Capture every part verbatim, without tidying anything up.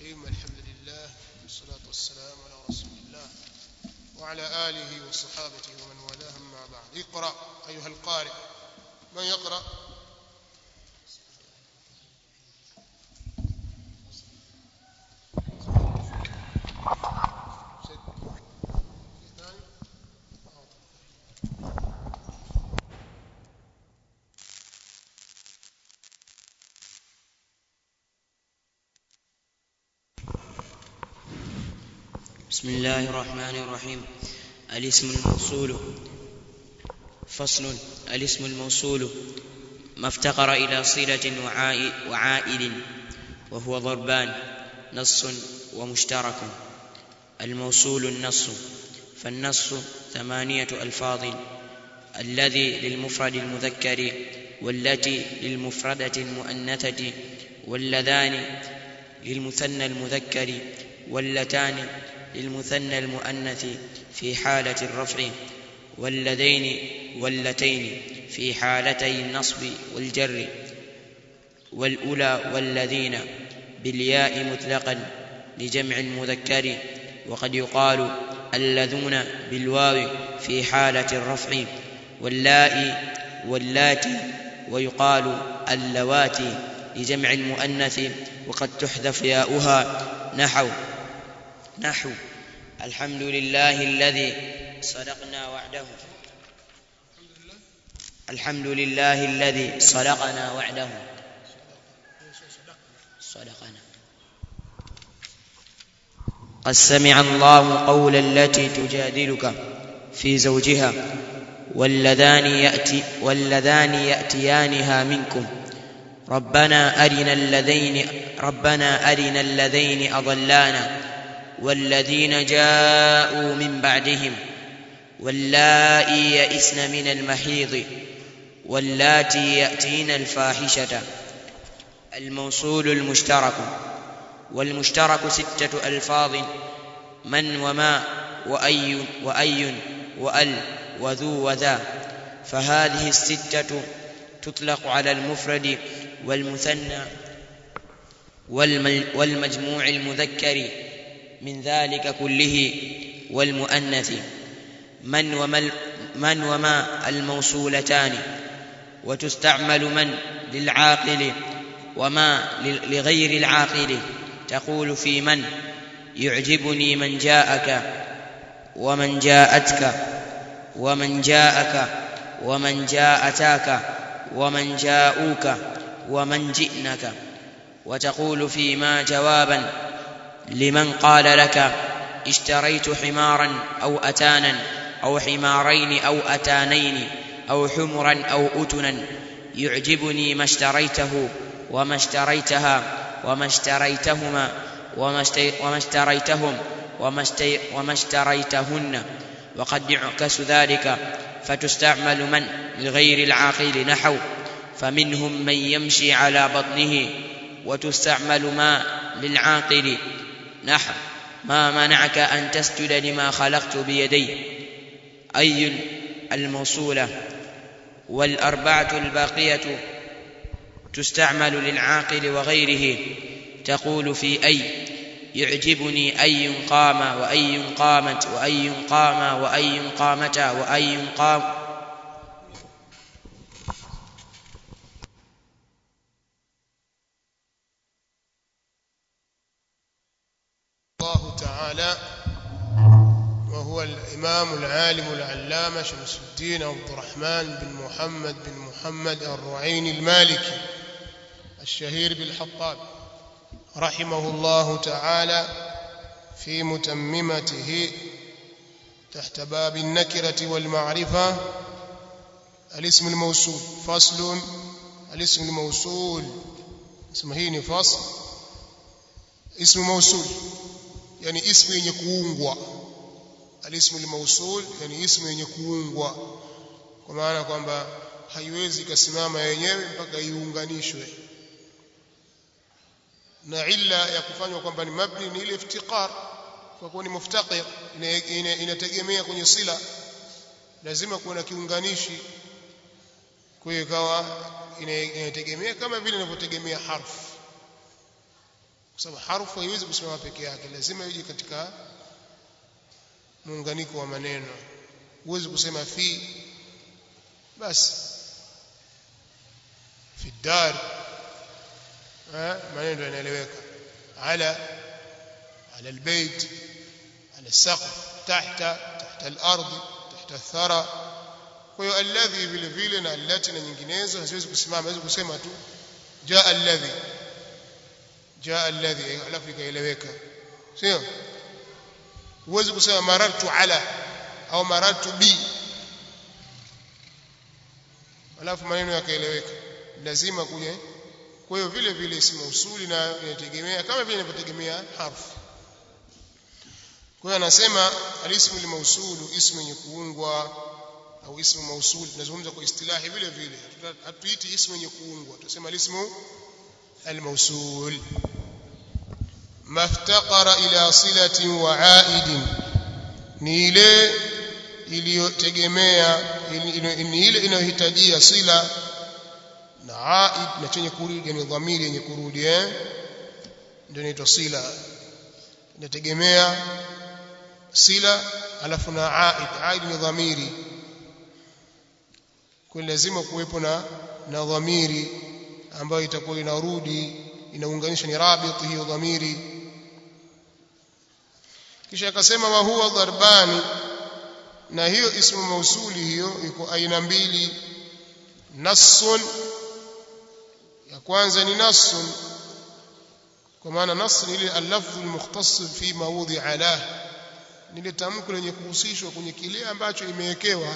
الرحيم. الحمد لله والصلاة والسلام على رسول الله وعلى آله وصحابته ومن والاه، أما بعد. اقرأ أيها القارئ. من يقرأ؟ بسم الله الرحمن الرحيم. الاسم الموصول. فصل. الاسم الموصول ما افتقر إلى صلة وعائد، وهو ضربان: نص ومشترك. الموصول النص، فالنص ثمانية ألفاظ: الذي للمفرد المذكر، والتي للمفردة المؤنثة، واللذان للمثنى المذكر، واللتان للمثنى المؤنث في حالة الرفع، واللذين واللتين في حالتي النصب والجر، والأولى والذين بالياء مطلقا لجمع المذكر، وقد يقال اللذون بالواو في حالة الرفع، واللائي واللاتي، ويقال اللواتي لجمع المؤنث، وقد تحذف ياؤها، نحو نحو الحمد لله الذي صدقنا وعده. الحمد لله الذي صدقنا وعده. صدقنا. قد سمع الله قول التي تجادلك في زوجها، واللذان يأتي واللذان يأتيانها منكم ربنا أرنا الذين ربنا أرنا الذين أضلانا، والذين جاءوا من بعدهم، واللائي يئسن من المحيض، واللاتي يأتين الفاحشة. الموصول المشترك. والمشترك ستة ألفاظ: من وما وأي وأي وأل وذو وذا. فهذه الستة تطلق على المفرد والمثنى والمجموع المذكر من ذلك كله، والمؤنث. من وما, من وما الموصولتان، وتستعمل من للعاقل وما لغير العاقل. تقول في من: يعجبني من جاءك، ومن جاءتك، ومن جاءك، ومن جاءتاك، ومن جاءوك، ومن جئنك. وتقول في ما جوابا لمن قال لك: اشتريت حمارا أو أتانا، أو حمارين أو أتانين، أو حمرا أو أتنا. يعجبني ما اشتريته، وما اشتريتها، وما اشتريتهما، وما اشتريتهم، وما اشتريتهن. وقد يعكس ذلك فتستعمل من لغير العاقل، نحو فمنهم من يمشي على بطنه. وتستعمل ما للعاقل، نحو ما منعك أن تسجد لما خلقت بيدي. أي الموصولة. والأربعة الباقية تستعمل للعاقل وغيره. تقول في أي: يعجبني أي قام، وأي قامت، وأي قام، وأي قامتا، وأي قام. الله تعالى، وهو الإمام العالم العلامة شمس الدين عبد الرحمن بن محمد بن محمد الرعيني المالكي الشهير بالحطاب، رحمه الله تعالى، في متممته تحت باب النكرة والمعرفة. الاسم الموصول. فصل. الاسم الموصول. اسمهين فصل. اسم موصول yani ismu yenye kuungwa. Alismu al-mawsul yani ismu yenye kuungwa, kwa maana kwamba haiwezi kusimama yenyewe mpaka iunganishwe. Na illa ya kufanywa kwamba ni mabni ni ile iftiqar, kwa kuwa ni muftaqir, inategemea kwenye sila, lazima kuwe na kiunganishi. Kwa hiyo ikawa inategemea kama vile inavyotegemea harfu. kwa sababu harfu haiwezi kusimama peke yake, lazima ije katika muunganiko wa maneno. Huwezi kusema fi basi fi dar, eh, maneno yanaeleweka. Ala ala albayt, ala saqf, tahta tahta al-ardh, tahta ath-thara. Kwa hiyo alladhi vile vile na allati na nyinginezo haziwezi kusimama, hawezi kusema tu jaa alladhi jaa alladhi alafu ikaeleweka, sio? Huwezi kusema marartu ala au marartu bi alafu maneno yakaeleweka, lazima kuje. Kwa hiyo vile vile ismu usuli na inategemea kama vile inategemea harfu. Kwa hiyo anasema alismu limausulu, ismu yenye kuungwa au ismu mausul. Tunazungumza kwa istilahi vile vile, hatuiti ismu yenye kuungwa, tunasema alismu almausul. Maftaqara ila silatin wa aidin, ni ile iliyotegemea, ni ile inayohitajia sila na aid na chenye kurudi, yani dhamiri yenye kurudi, eh, ndio inaitwa sila. Inategemea sila alafu na aid. Aid ni dhamiri, kwa lazima kuwepo na na dhamiri ambayo itakuwa inarudi, inaunganisha, ni rabit hiyo dhamiri. Kisha akasema wa huwa darbani, na hiyo ismu mausuli hiyo iko aina mbili. Nassun, ya kwanza ni nassun, kwa maana nass ni ile al-lafdhu al-mukhtass fi mawdhi ala, ni ile tamko lenye kuhusishwa kwenye kile ambacho imewekewa.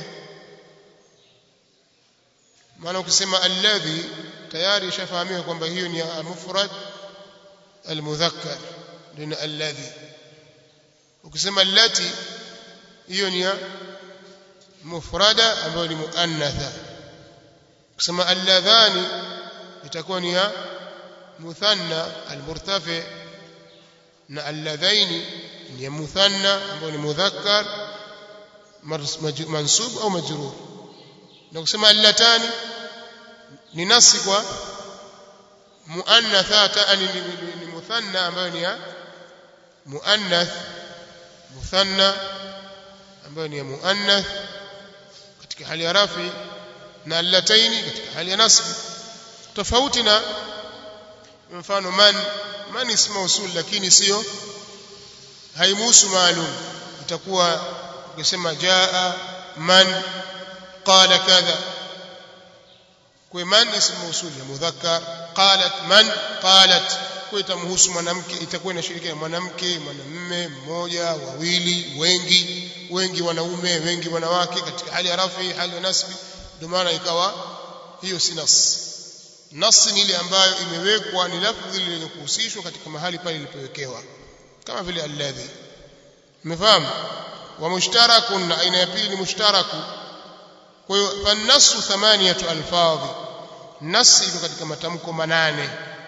Maana ukisema alladhi tayari shafahamika kwamba hiyo ni mufrad al-mudhakkar, ndio alladhi. Ukisema allati hiyo ni mufrada ambayo ni muannatha. Ukisema alladhani itakuwa ni muthanna al-murtafi, na alladhaini ni muthanna ambayo ni mudhakkar mansub au majrur. Na kusema allatani ni nasi kwa muannathata, ni muthanna ambayo ni muannath, muthanna ambayo ni muannath katika hali ya rafi, na allataini katika hali ya nasb. Tofauti na mfano man, man ismu usul lakini sio haimuhusu maalum. Itakuwa ukisema jaa man qala kadha, kwa man ismu usul ya mudhakkar, qalat man qalat, kwa itamhusu mwanamke, itakuwa inashirikiana mwanamke, mwanamume, mmoja, wawili, wengi, wengi wanaume, wengi wanawake katika hali ya rafi, hali ya nasbi. Ndio maana ikawa hiyo si nas. Nas ni ile ambayo imewekwa, ni lafdhi ile yenye kuhusishwa katika mahali pale ilipowekewa, kama vile alladhi. Umefahamu? Wa mushtarakun, aina ya pili ni mushtaraku. Kwa hiyo fannasu thamaniyatu alfadhi, nas iko katika matamko manane.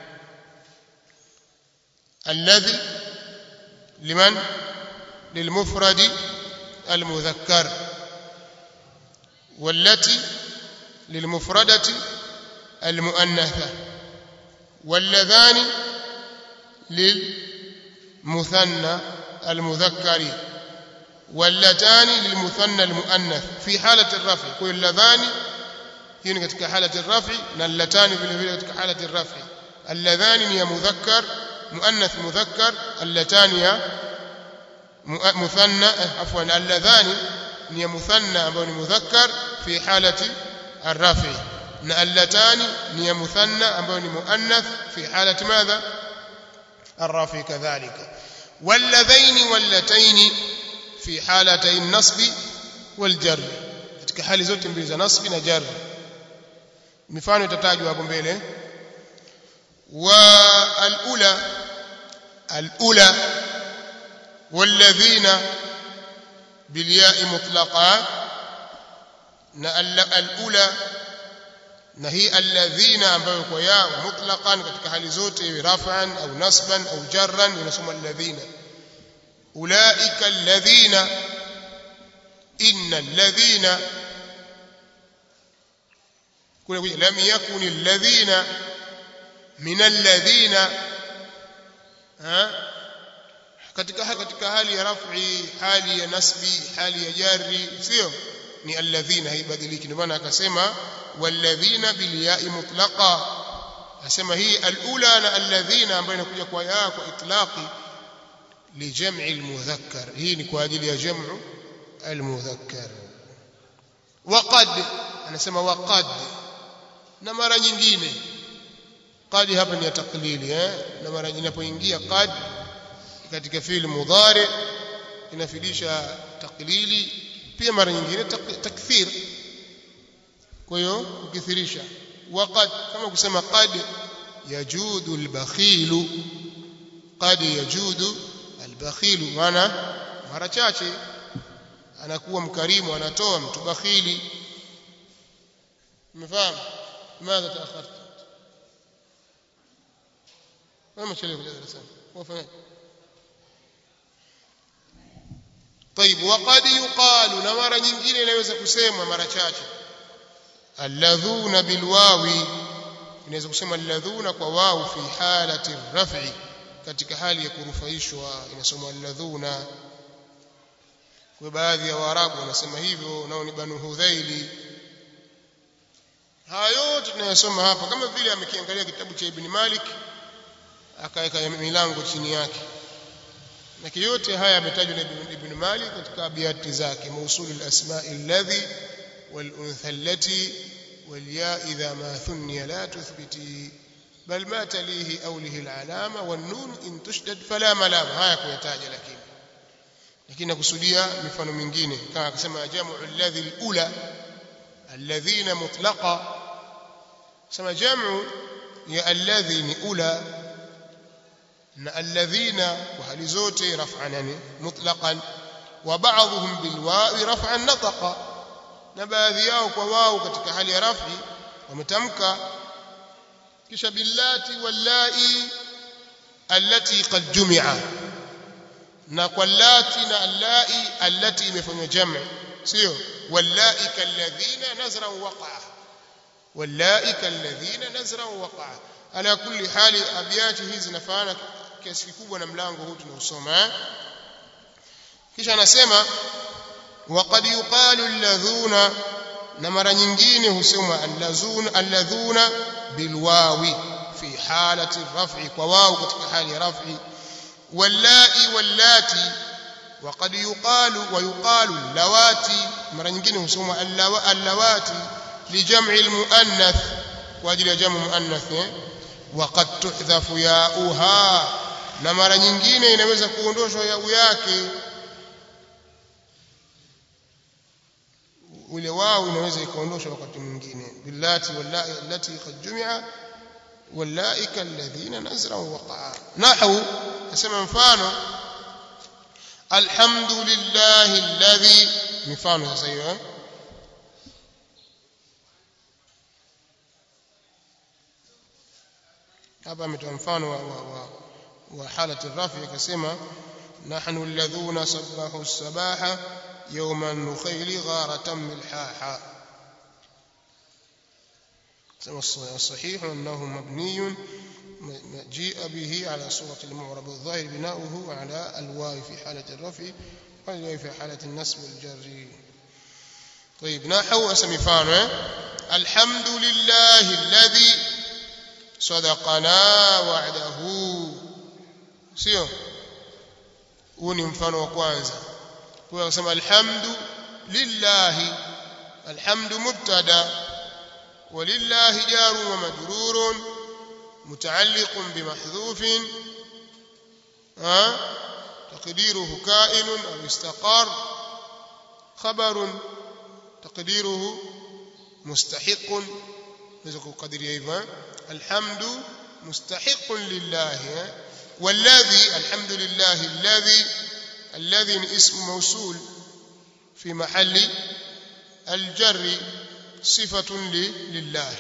Alladhi liman lilmufradi almudhakkar, wallati lilmufradati المؤنثة، واللذان للمثنى المذكر، واللتان للمثنى المؤنث في حالة الرفع. كل اللذان هي katika حالة الرفع na اللتان vile vile katika حالة الرفع. اللذان هي مذكر مؤنث مذكر، اللتان هي مثنى عفوا اللذان هي مثنى ambao ni mudhakkar fi halati الرفع، na allatani ni ya muthanna ambayo ni muannath fi halati madha arrafi kadhalika. Walladhaini wallataini fi halati an-nasbi wal-jar, katika hali zote mbili za nasbi na jar. Mifano itatajwa hapo mbele. Wa al-ula al-ula walladhina bil ya'i mutlaqa, na al-ula na hii alladhina ambayo kwa ya mutlaqan katika hali zote, iwe raf'an au nasban au jarran, inasoma alladhina. Ulaika alladhina, inna alladhina, kule kuja lam yakuni alladhina min alladhina, ha katika katika hali ya raf'i, hali ya nasbi, hali ya jarri, sio ni alladhina, haibadiliki. Ndio maana akasema walladhina bil ya'i mutlaqa, asema hii alula na alladhina ambayo inakuja kwa ya kwa itlaqi li jam'i almudhakkar, hii ni kwa ajili ya jam'u almudhakkar. Waqad, anasema waqad, na mara nyingine qad hapa ni ya taklili eh, na mara inapoingia qad katika fi'l mudhari inafidisha taklili, pia mara nyingine takthir. Kwa hiyo ukithirisha waqad, kama kusema qad yajudu albakhilu, qad yajudu albakhilu, maana mara chache anakuwa mkarimu, anatoa mtu bakhili. umefahamu? Madha taakharta ما شليه في الدرس هو فهم. طيب وقد يقال, na mara nyingine inaweza kusemwa mara chache alladhuna bilwawi, inaweza kusema alladhuna kwa wao fi halati raf'i, katika hali ya kurufaishwa inasoma alladhuna. Kwa baadhi ya Waarabu wanasema hivyo, nao ni Banu Hudhaili. Hayo yote tunayosoma hapa kama vile amekiangalia kitabu cha Ibn Malik akaweka milango chini yake, na yote haya yametajwa na Ibn Malik katika abiyati zake, mausul al-asma' alladhi wal untha allati wal ya idha ma thunniya la tuthbiti bal ma talihi awlihi al-alama wan nun in tushdad fala malama. Haya kuyataja, lakini lakini nakusudia mifano mingine kama akasema jam'u alladhi al-ula alladhina mutlaqa, sema jam'u ya alladhi ni ula na alladhina kwa hali zote raf'an yani mutlaqan, wa ba'dhum bil wa'i raf'an nataqa, na baadhi yao kwa wao katika hali ya raf'i wametamka. Kisha billati wallahi allati qad jumi'a, na kwa lati na allai allati imefanywa jam'i, sio wallahi kalladhina nazra waqa'a, wallahi kalladhina nazra waqa'a. Ala kulli hali abiyati hizi zinafanana kiasi kikubwa na mlango huu tunaosoma. Kisha anasema waqad yuqalu alladhuna, na mara nyingine husema allazuna alladhuna bilwawi fi halati raf'i, kwa wao katika hali ya raf'i. Wallai wallati, waqad yuqalu wa yuqalu allawati, mara nyingine husema allawati li jam'i almuannath, kwa ajili ya jamu muannath. Waqad tuhdhafu ya'uha, na mara nyingine inaweza kuondoshwa yau yake, ule wao inaweza ikaondoshwa wakati mwingine. Billati wallahi allati qad jumi'a wallaika alladhina nazra waqa'a. Nahwu, nasema mfano alhamdulillahi alladhi, mfano sasa hiyo hapa ametoa mfano wa, wa, wa, wa halati rafi, akasema nahnu alladhuna sabbahu as-sabaha yawma an-nukhayli gharatan milhaha. sema الصحيح انه مبني جيء به على صورة المعرب الظاهر بناؤه على الواو في حالة الرفع والواو في حالة النصب والجر. طيب نحو اسم فاعل الحمد لله الذي صدقنا وعده, sio huu ni mfano wa kwanza. Kwa kusema alhamdu lillahi, alhamdu mubtada walillahi jaru wa majrurun mutaalliqun bimahdhufin ha taqdiruhu ka'inun aw istaqar, khabarun taqdiruhu mustahiqun, naweza kukadiria hivyo. الحمد مستحق لله, والذي الحمد لله الذي الذي اسم موصول في محل الجر صفة لله,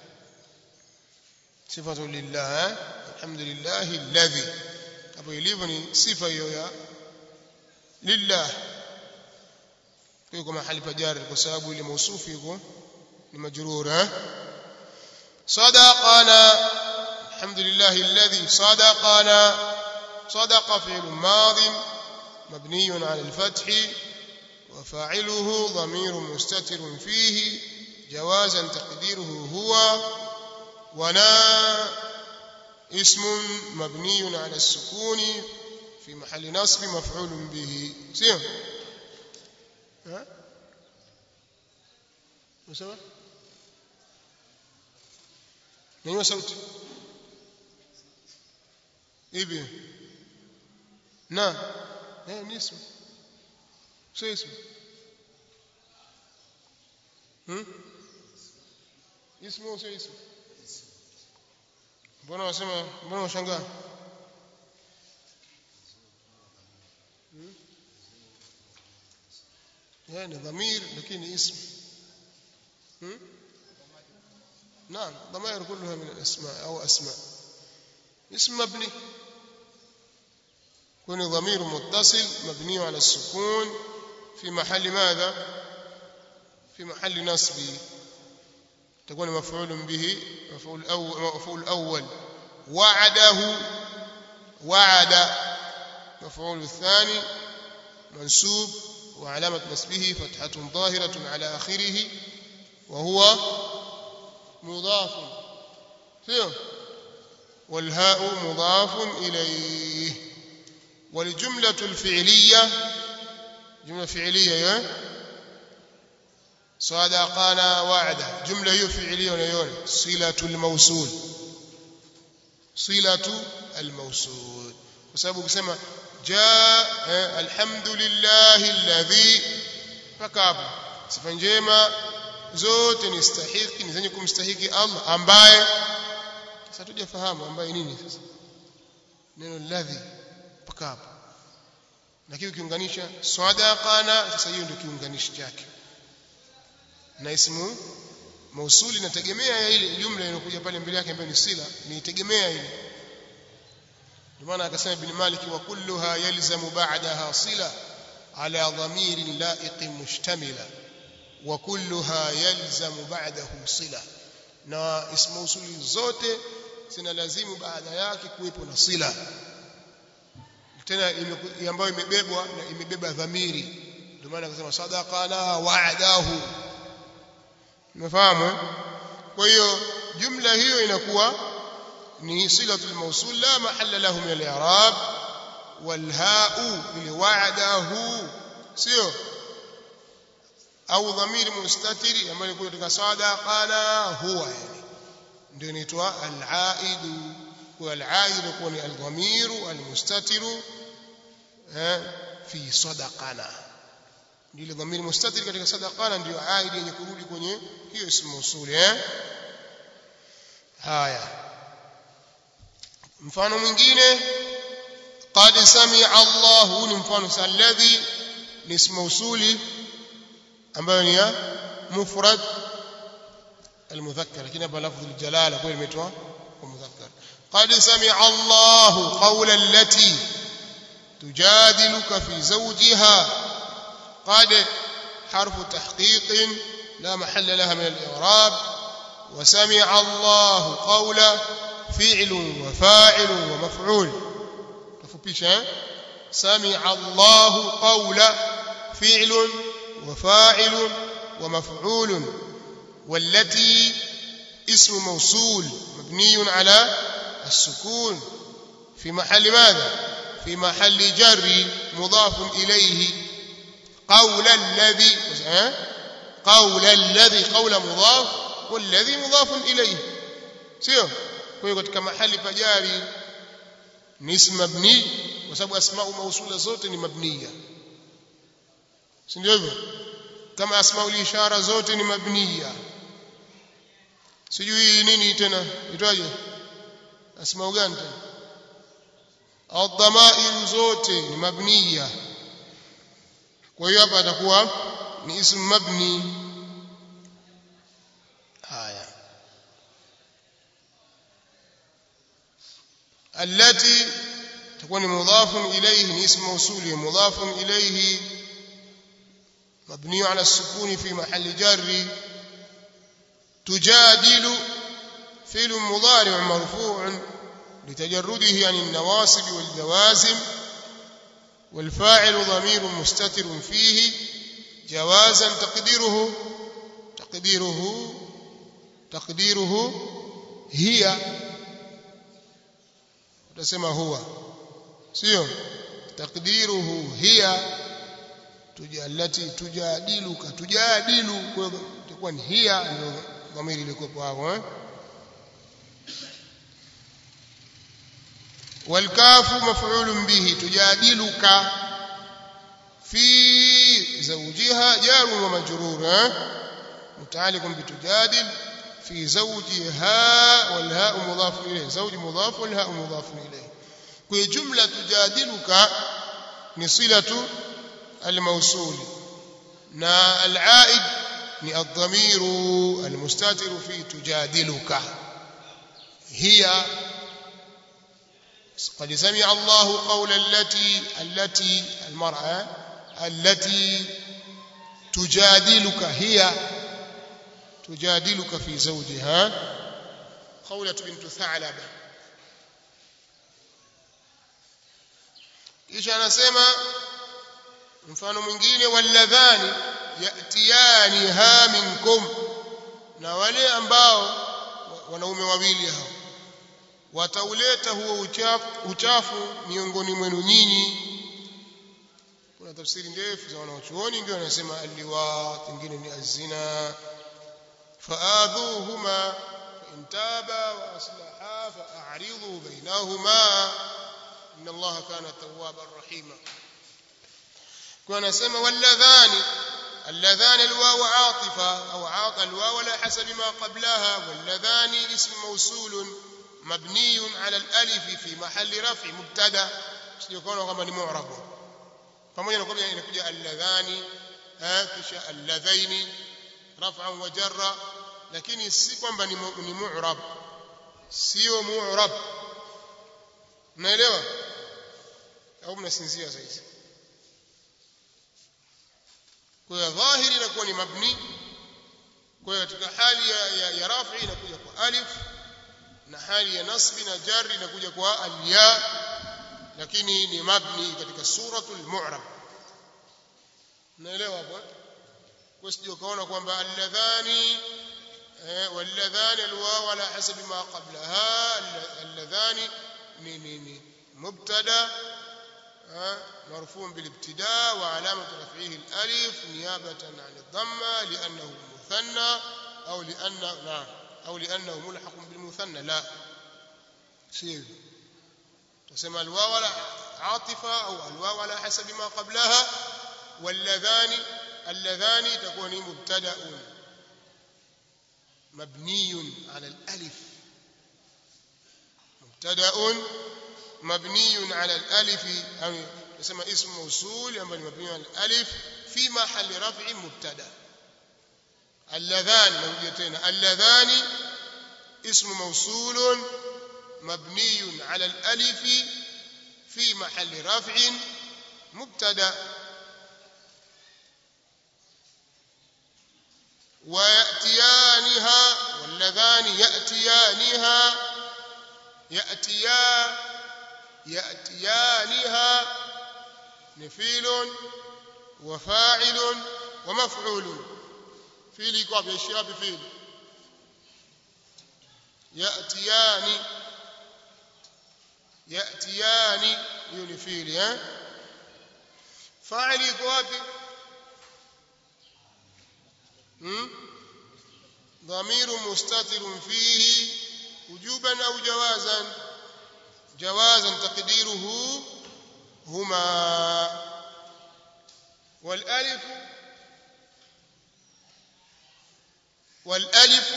صفة لله. الحمد لله الذي hapo ilivyo ni sifa hiyo ya lillah, kwa mahali pa jar, kwa sababu ile mausufu iko ni majrura. صدقنا الحمد لله الذي صدقنا صدق فعل ماض مبني على الفتح وفاعله ضمير مستتر فيه جوازا تقديره هو ونا اسم مبني على السكون في محل نصب مفعول به سير ها مسوى نيو صوت ايبي نعم ايه اسم شو اسم هم اسمه sio اسم mbona wasema mbona washangaa يعني ضمير لكن اسم نعم ضمائر كلها من الاسماء او اسماء اسم مبني كون ضمير متصل مبني على السكون في محل ماذا في محل نصب تكون مفعول به مفعول اول مفعول اول وعده وعد مفعول الثاني منسوب وعلامة نسبه فتحة ظاهرة على آخره وهو مضاف فيه والهاء مضاف إليه والجملة الفعلية جملة فعلية صدقنا وعده جملة فعلية ونيون صلة الموصول صلة الموصول وسبب كسمة جاء الحمد لله الذي فكاب sifa njema zote ni stahiki ni zenye kumstahiki Allah ambaye sasa tujafahamu ambaye nini sasa neno alladhi fakab lakini ukiunganisha sadaqana sasa hiyo ndio kiunganishi chake na ismu mausuli inategemea ile jumla inayokuja pale mbele yake ambayo ni sila ni tegemea ile ndio maana akasema ibn Malik wa kulluha yalzamu ba'daha sila ala dhamirin la'iq mushtamila wa kulluha yalzamu ba'dahu sila na ismu mausuli zote zina lazimu baada yake kuwepo na sila tena ambayo imebebwa na imebeba dhamiri ndio maana akasema sadaqana wa'dahu umefahamu kwa hiyo jumla hiyo inakuwa ni silatul mawsul la mahalla lahu min al-i'rab wal ha'u li wa'dahu sio au dhamiri mustatiri ambayo iko katika sadaqana huwa yani ndio inaitwa al-a'id wa al-a'id kwa ni al-dhamiru al-mustatiru fi sadaqana ndio dhamiri mustatir katika sadaqana ndio aidi yenye kurudi kwenye hiyo ismu mausuli eh haya mfano mwingine qad sami'a Allahu ni mfano alladhi ni ismu mausuli ambayo ni ya mufrad المذكر lakini hapa lafdhu aljalala kwa imetoa kwa mudhakkar qad sami'a Allahu qawla allati tujadiluka fi zawjiha قد حرف تحقيق لا محل لها من الإعراب وسمع الله قول فعل وفاعل ومفعول تفبيش سمع الله قول فعل وفاعل ومفعول والتي اسم موصول مبني على السكون في محل ماذا في محل جر مضاف إليه قول الذي قول الذي قول مضاف والذي مضاف اليه sio kwa hiyo katika mahali pajari ni ism mabni kwa sababu asma'u mausula zote ni mabniya si ndio hivyo kama asma'u ishara zote ni mabniya sijui nini tena itaje asma'u gani tena au dhamair zote ni mabniya kwa hiyo hapa atakuwa ni ism mabni haya allati تكون مضاف إليه ni اسم موصول مضاف إليه مبني على السكون في محل جر تجادل فعل مضارع مرفوع لتجرده عن النواصب والجوازم والفاعل ضمير مستتر فيه جوازا تقديره تقديره تقديره هي utasema huwa sio تقديره هي tujalati tujadiluka tujadilu kwa itakuwa ni hiya ndio dhamiri ilikuwa hapo eh والكاف مفعول به تجادلك في زوجها جار ومجرور متعلق بتجادل في زوجها والهاء مضاف اليه زوج مضاف والهاء مضاف اليه في جمله تجادلك نصله الموصول نا العائد ni الضمير المستتر في تجادلك هي قد سمع الله قول التي التي المرأة التي تجادلك هي تجادلك في زوجها خولة بنت ثعلبة kisha anasema mfano mwingine walladhani yatiyaniha minkum na wale ambao wanaume wawili hao watauleta huo uchafu uchafu miongoni mwenu nyinyi kuna tafsiri ndefu za wanachuoni wengine wanasema aliwa nyingine ni azina faadhuhuma in taba wa aslaha fa'ridhu bainahuma inna allaha kana tawwaban rahima kwa anasema walladhani اللذان الواو عاطفة أو عاط الواو على حسب ما قبلها واللذان اسم موصول مبني على الألف في محل رفع مبتدا يكون كما معرب pamoja na kwamba inakuja alladhani kisha alladhaini raf'an wa jarra lakini si kwamba ni mu'rab sio mu'rab unaelewa au mnasinzia sasa kwa dhahiri inakuwa ni mabni kwa katika hali ya, ya, ya rafi inakuja kwa alif na hali ya nasbi na jarri inakuja kwa alya lakini ni mabni katika suratul mu'rab naelewa hapo kwa sio kaona kwamba alladhani walladhani alwaw ala hasab ma qablaha alladhani ni ni mubtada مرفوع بالابتداء وعلامه رفعه الالف نيابه عن الضمه لانه مثنى او لانه نعم او لانه ملحق بالمثنى لا سيف تسمى الواو على عاطفه او الواو على حسب ما قبلها واللذان اللذان تكون مبتدا مبني على الالف مبتدا مبني على الالف او يسمى اسم موصول يعني مبني على الالف في محل رفع مبتدا اللذان موجودين اللذان اسم موصول مبني على الالف في محل رفع مبتدا وياتيانها واللذان ياتيانها ياتيا ياتيانها نفيل وفاعل ومفعول فيل يقع باشياء بفيل ياتيان ياتيان ينفيل ها فاعل يقع ضمير مستتر فيه وجوبا او جوازا جوازا تقديره هما والالف والالف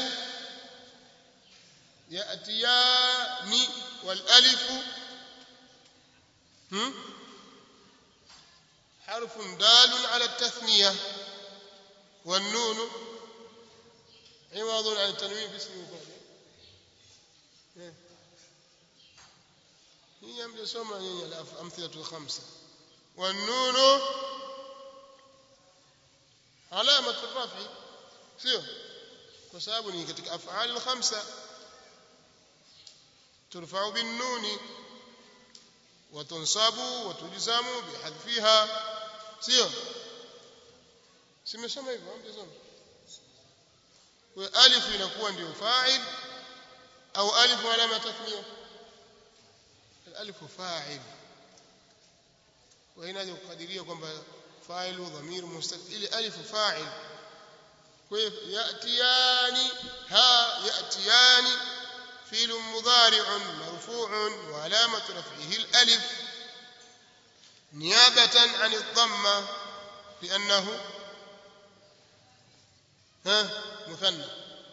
ياتيان والالف حرف دال على التثنيه والنون عوض عن التنوين في اسم مفرد هي مجسومه هي الامثله الخمسه والنون علامه الرفع sio kwa sababu ni katika af'al al-khamsa turfa'u bin nuni wa tunsabu wa tujzamu bihadfiha sio simesema hivyo amjazama kwa alif inakuwa ndio fa'il au alif alama tathniya alif fa'il wa inaje kukadiria kwamba fa'ilu dhamir mustatir ili alif fa'il kwa yatiyani ha yatiyani fi'l mudari'un marfu'un wa alamatu raf'ihi al-alif niyabatan 'an ad-dhamma li'annahu ها مثنى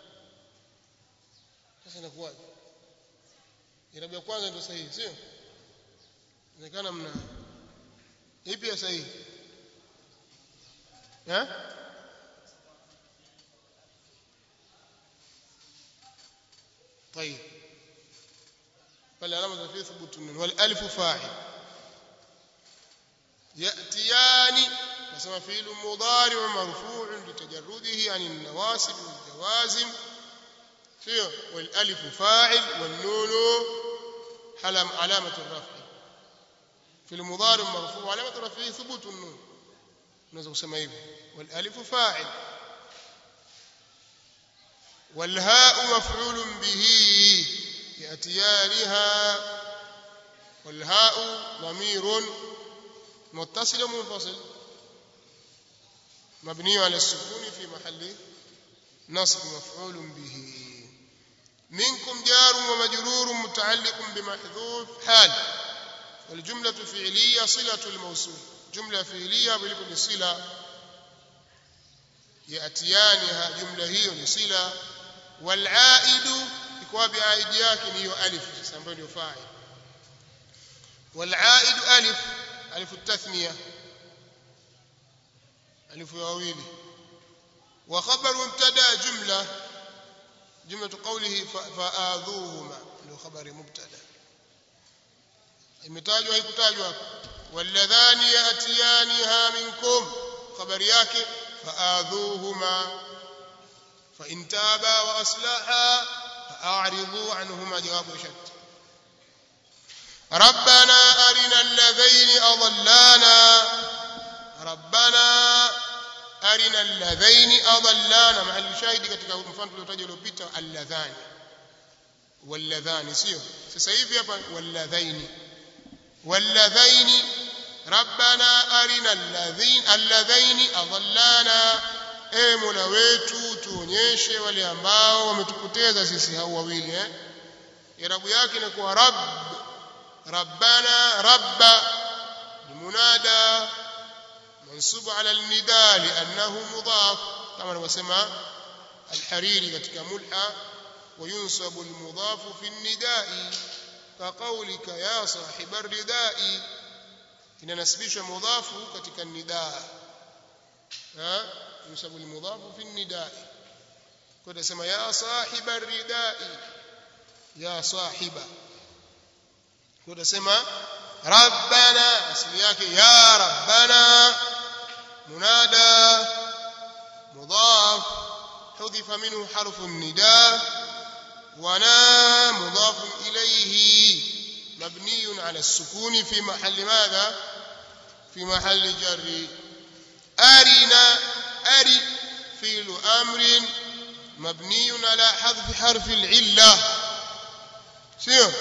sasa inakuwa irabu ya kwanza ndio sahihi sio inaonekana mna ipi ya sahihi eh طيب فالعلامه في ثبوت النون والالف فاعل ياتيان كما فعل مضارع مرفوع لتجرده عن النواصب والجوازم والالف فاعل والنون علامه الرفع في المضارع مرفوع علامه رفعه ثبوت النون نزل كما hivyo والالف فاعل والهاء مفعول به ياتيانها والهاء ضمير متصل منفصل مبني على السكون في محل نصب مفعول به منكم جار ومجرور متعلق بمحذوف حال والجملة فعلية صلة الموصول جملة فعلية بلكل صلة يأتيانها جملة هي لصلة والعائد يكون بعائد ياكن هي ألف سنبني فاعل والعائد ألف ألف التثنية ألف واويل وخبر مبتدا جملة جملة قوله فآذوهما له خبر مبتدا imetajwa haikutajwa hapo walladhani yatiyaniha minkum khabari yake faadhuhuma fa in taba wa aslaha fa'ridu anhuma jawabu shart rabbana arina alladhayni adallana rabbana arina alladhayni adallana mahali shahidi katika mfano tuliotaja uliopita alladhani walladhani sio sasa hivi hapa walladhayni واللذين ربنا أرنا الذين اللذين أضلانا اي مولا wetu tuonyeshe wale ambao wametupoteza sisi hao wawili eh irabu yake inakuwa rabb rabbana rabba munada mansub ala al-nida li'annahu mudaf kama anavyosema al-hariri katika mulha وينصب المضاف في النداء كقولك يا صاحب الرداء inanasibishwa mudhafu katika nidaa ha yusabu almudhafu fi nidaa kwa tunasema ya sahiba ridai ya sahiba kwa tunasema rabbana asili yake ya rabbana munada mudhaf hudhifa minhu harfu nidaa ونا مضاف إليه مبني على السكون في محل ماذا في محل جر أرنا أري فعل أمر مبني على حذف حرف العلة سيو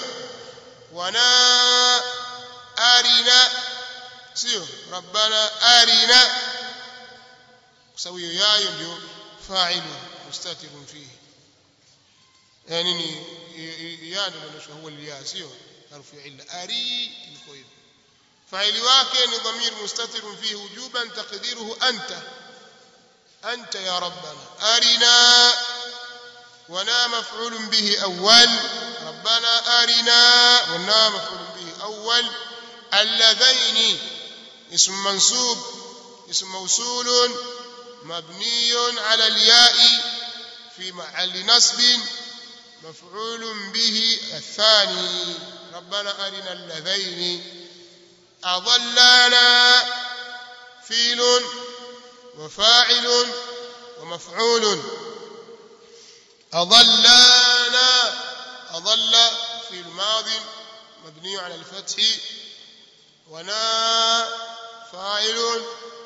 ونا أرنا سيو ربنا أرنا سوي يا يليو فاعل مستتر فيه يعني ني يا ndio هو الياء sio harfu illa ari iko hivyo faili wake ni dhamir mustatir fihi wujuban taqdiruhu anta anta ya rabbana arina wana maf'ul bihi awwal rabbana arina wana maf'ul bihi awwal alladhaini اسم منصوب اسم موصول مبني على الياء في محل نصب مفعول به الثاني ربنا أرنا اللذين أضلانا فيل وفاعل ومفعول أضلانا أضل فعل ماض مبني على الفتح ونا فاعل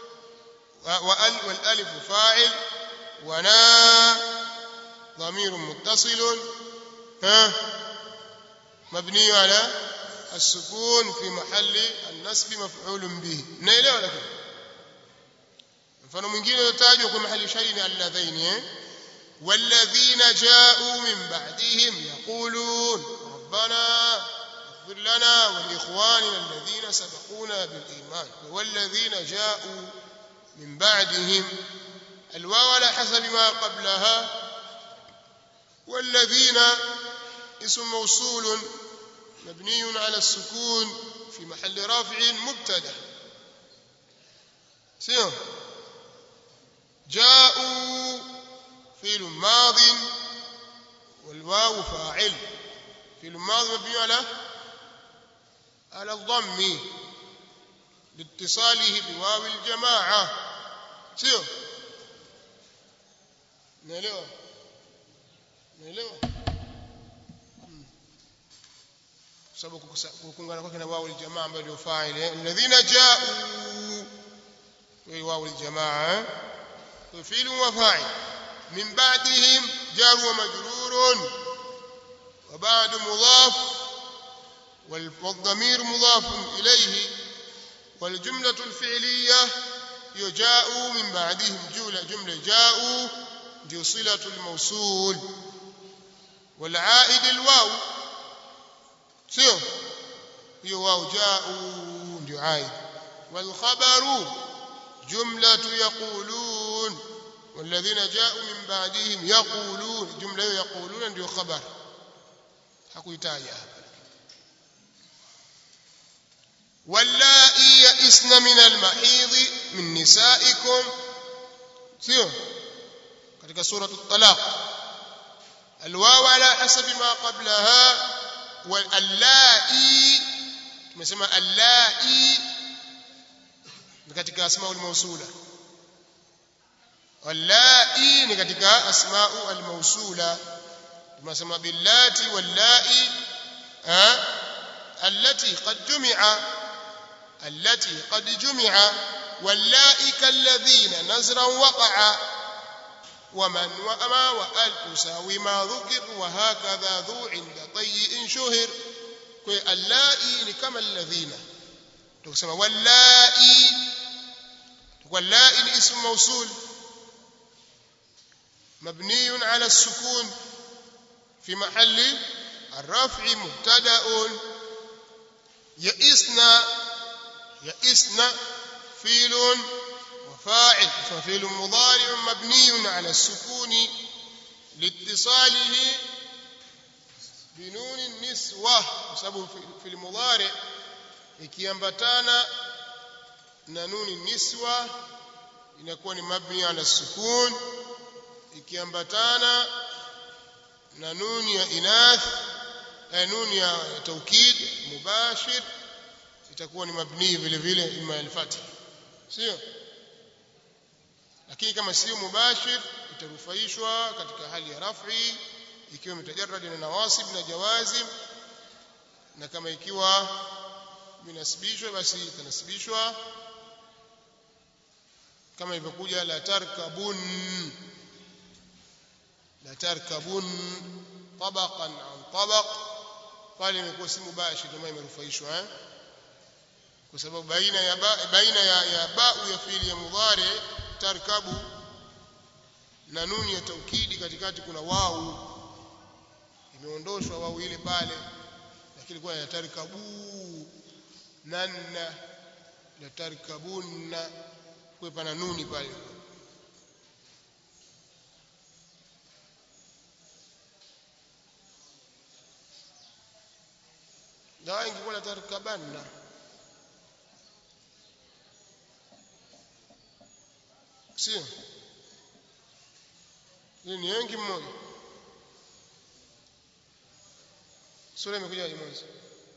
والالف فاعل ونا ضمير متصل ها مبني على السكون في محل النصب مفعول به naelewa lakini mfano mwingine utajwa kwa mahali shaini alladhaini walladhina ja'u min ba'dihim yaqulun rabbana اغفر لنا ولإخواننا الذين سبقونا بالإيمان والذين جاءوا من بعدهم الواو على حسب ما قبلها والذين اسم موصول مبني على السكون في محل رافع مبتدا سيو جاءوا فعل ماض والواو فاعل فعل ماض مبني على على الضم لاتصاله بواو الجماعه سيو نelewa نelewa sababu kukungana kwake na wao aljamaa ambayo ndio fa'il alladhina ja'u wao aljamaa wa fi'l wa fa'il min ba'dihim jar wa majrur wa ba'd mudaf والضمير مضاف إليه والجملة الفعلية يجاء من بعدهم جملة جملة جاءوا دي صلة الموصول والعائد الواو سيو هي واو جاءوا دي عائد والخبر جملة يقولون والذين جاءوا من بعدهم يقولون جملة يقولون دي خبر حكيتايا واللائي يئسن من المحيض من نسائكم سيو katika sura at-talaq alwaw ala hasabi ma qablaha wal allai tumesema allai katika asmaul mawsula wallai ni katika asmaul mawsula tumesema billati wallai allati qad jumi'a allati qad jumi'a wallai kalladhina nazran waqa'a ومن وأما وأل تساوي ما ذكر وهكذا ذو عند طيء شهر اللائي كما الذين تسمى واللائي واللائي اسم موصول مبني على السكون في محل الرفع مبتدا يئسنا يئسنا فيل فاعل ففعل مضارع مبني على السكون لاتصاله بنون النسوة بسبب في المضارع ikiambatana na nuni niswa inakuwa ni mabni ala sukun ikiambatana na nuni ya inath nuni ya taukid mubashir itakuwa ni mabni vile vile ima al-fath sio lakini kama sio mubashir itarufaishwa katika hali ya raf'i ikiwa mtajarrad na nawasib na jawazim na kama ikiwa minasibishwa basi itanasibishwa kama ilivyokuja la tarkabun la tarkabun tabaqan an tabaq pale imekuwa si mubashir kama imerufaishwa eh kwa sababu baina ya baina ya ya ba'u ya fi'li ya mudhari tarkabu na nuni ya taukidi katikati kuna wau imeondoshwa wau ile pale lakini kwa ya tarkabu nanna la tarkabunna kwa pana nuni pale dawa ingekuwa la tarkabanna sio ni wengi mmoja sura imekuja mwanzo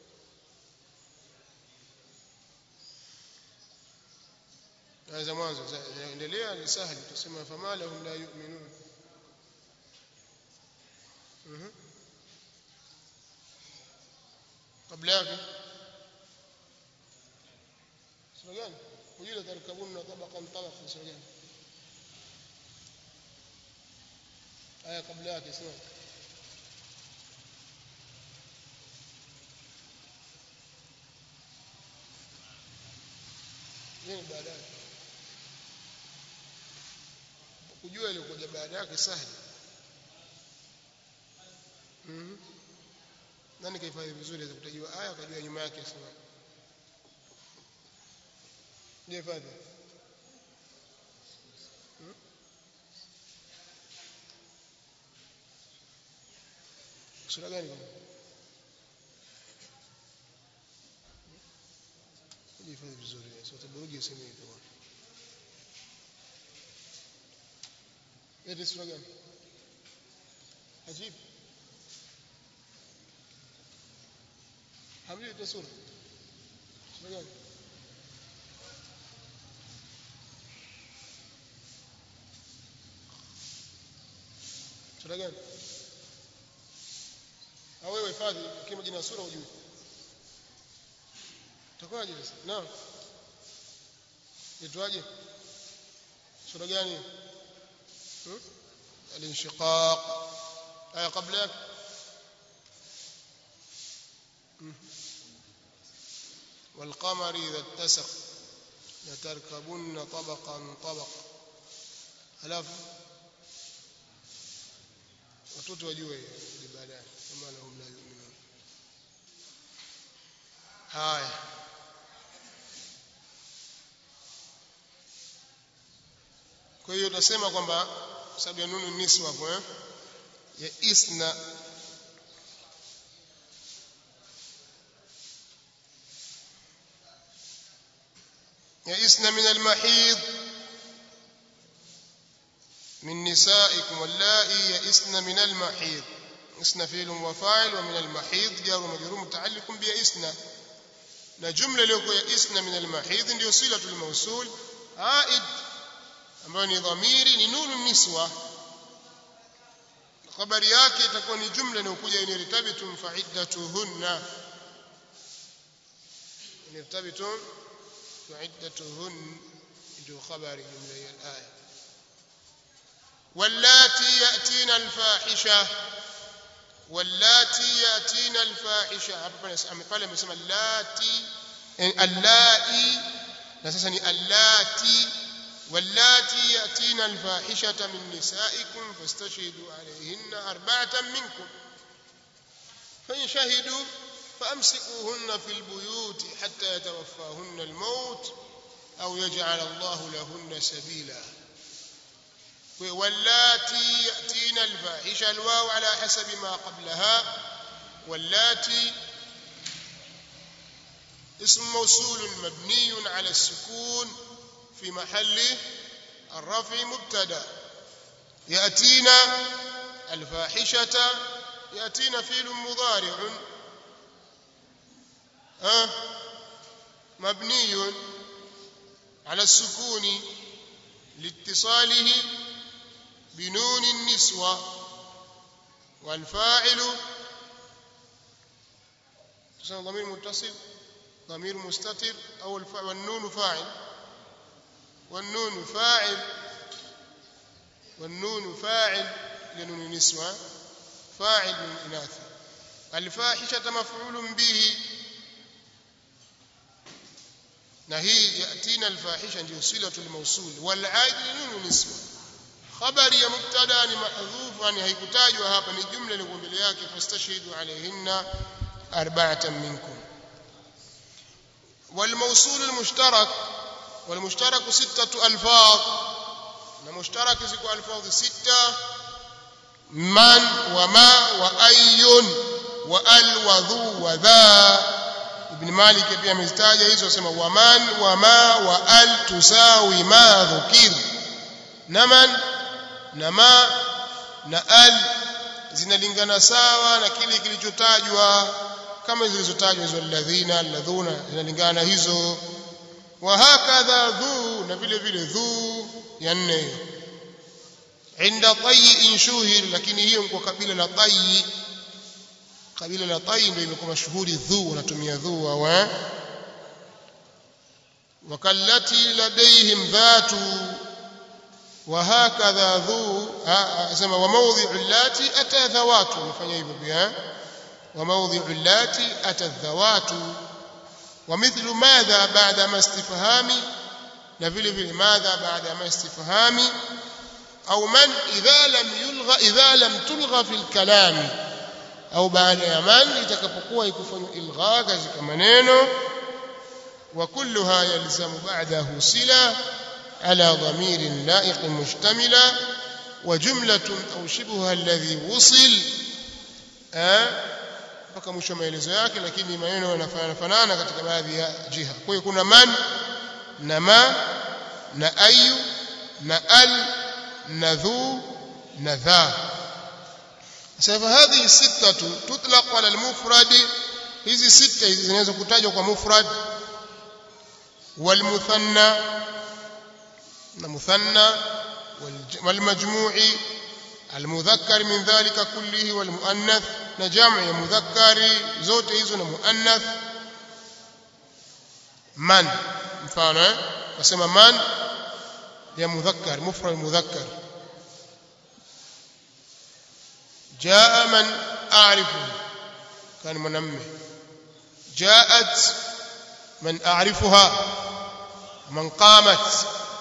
هذا mwanzo endelea ni sahali tuseme famala hum la yu'minun mhm kabla yake sura gani kujua tarkabuna tabaqan tabaqan sura gani aya kabla yake sura nini baadaye kujua ile kuja baada yake sahihi mhm nani kaifanya vizuri za kutajua aya kujua nyuma yake sura je fadhi sura gani kujifanya vizuri sio taburuji sema hivyo ile sura gani ajib hamli ile sura sura gani sura gani au wewe hifadhi kama jina sura ujue utakuwaje sasa naam itwaje sura gani hmm? al-inshiqaq aya kabla yake والقمر إذا اتسق لتركبن طبقا طبق alafu watoto wajue baadaye kama lahum la yu'minun haya kwa hiyo tutasema kwamba sababu ya nunu niswa hapo eh ya isna يئسن من المحيض من نسائكم واللائي يئسن من المحيض اسن فعل وفاعل ومن المحيض جار ومجرور متعلق بيئسن na jumla iliyokuwa يئسن من المحيض ndio silatul mawsul aid ambayo ni dhamiri ni nunu niswa habari yake itakuwa ni jumla inayokuja inirtabitum fa'iddatuhunna inirtabitum فعدتهن ndio habari jumla ya aya wallati yatina alfahisha wallati yatina alfahisha hapa pale pale amesema lati allai na sasa ni allati wallati yatina alfahishata min nisaikum fastashhidu alayhinna arba'atan minkum fa shahidu فامسكوهن في البيوت حتى يتوفاهن الموت او يجعل الله لهن سبيلا واللاتي ياتين الفاحشه الواو على حسب ما قبلها واللاتي اسم موصول مبني على السكون في محل الرفع مبتدا ياتينا الفاحشه ياتينا فعل مضارع ها مبني على السكون لاتصاله بنون النسوة والفاعل تسمى ضمير متصل ضمير مستتر أو والنون فاعل والنون فاعل والنون فاعل لنون النسوة فاعل من إناث الفاحشة مفعول به na hii yatina alfahisha ndio silatul mawsul wal aid nunu niswa khabari ya mubtada ni mahdhuf yani haikutajwa hapa ni jumla ile mbele yake fastashhidu alayhinna arba'atan minkum wal mawsul al mushtarak wal mushtarak sittatu alfaz na mushtarak ziko alfaz sita man wa ma wa ayyun wa al wa dhu wa dha Ibn Malik pia amezitaja hizo sema waman wama wa al tusawi ma dhukir naman na ma na al zinalingana sawa na kile kilichotajwa kama zilizotajwa hizo alladhina alladhuna zinalingana hizo wa hakadha dhu na vile vile dhu ya nne inda tayyi shuhir lakini hiyo kwa kabila la tayyi kabila la Tai ndio imekuwa mashuhuri dhu wanatumia dhu au wakallati ladaihim dhatu wa hakadha dhu asema wa mawdhi'u allati atadhawatu mfanya hivyo pia wa mawdhi'u allati atadhawatu wa mithlu madha ba'da ma istifhami na vile vile madha baada ma istifhami au man idha lam yulgha idha lam tulgha fil kalam au baada ya man itakapokuwa ikufanywa ilgha katika maneno wa kulluha yalzamu ba'dahu sila ala dhamirin la'iq mushtamila wa jumlatun aw shibha alladhi wusil mpaka mwisho maelezo yake lakini maneno yanafanana katika baadhi ya jiha kwa hiyo kuna man na ma na ayu na al na dhu na dha sasa hadhi sita tutlaq ala al-mufrad hizi sita hizi zinaweza kutajwa kwa mufrad wal muthanna na muthanna wal majmu'i al mudhakkar min dhalika kullihi wal muannath na jam'i ya mudhakkari zote hizo na muannath man mfano eh wasema man ya mudhakkar mufrad mudhakkar jaa man a'rifu kan mwanamume jaat man a'rifuha man qamat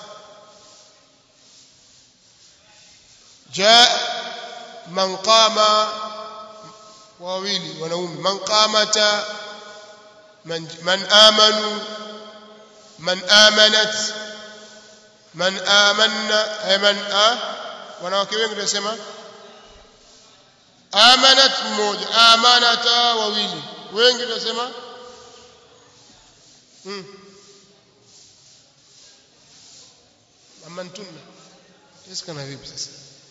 jaa man qama wawili wanaume man qamata man man amanu man amanat man amanna ay man a wanawake wengi wanasema amanat mmoja amanata wawili wengi wanasema hmm amantunna iskana vipi sasa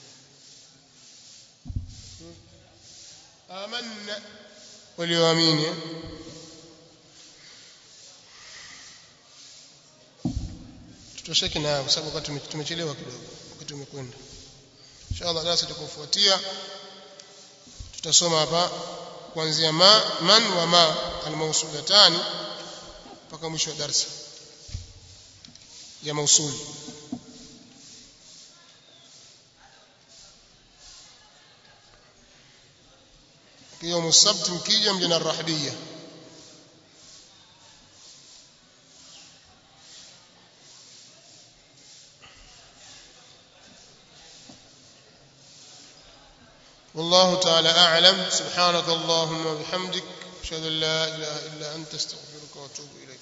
amanna walioamini tutosheke nayo kwa sababu wakati tumechelewa kidogo wakati umekwenda inshallah darasa litakofuatia tutasoma hapa kuanzia ma man wa ma almawsulatani mpaka mwisho wa darasa ya mausuli يوم السبت مكيجا من الرحبية والله تعالى أعلم سبحانك اللهم وبحمدك أشهد أن لا إله إلا أنت استغفرك وأتوب إليك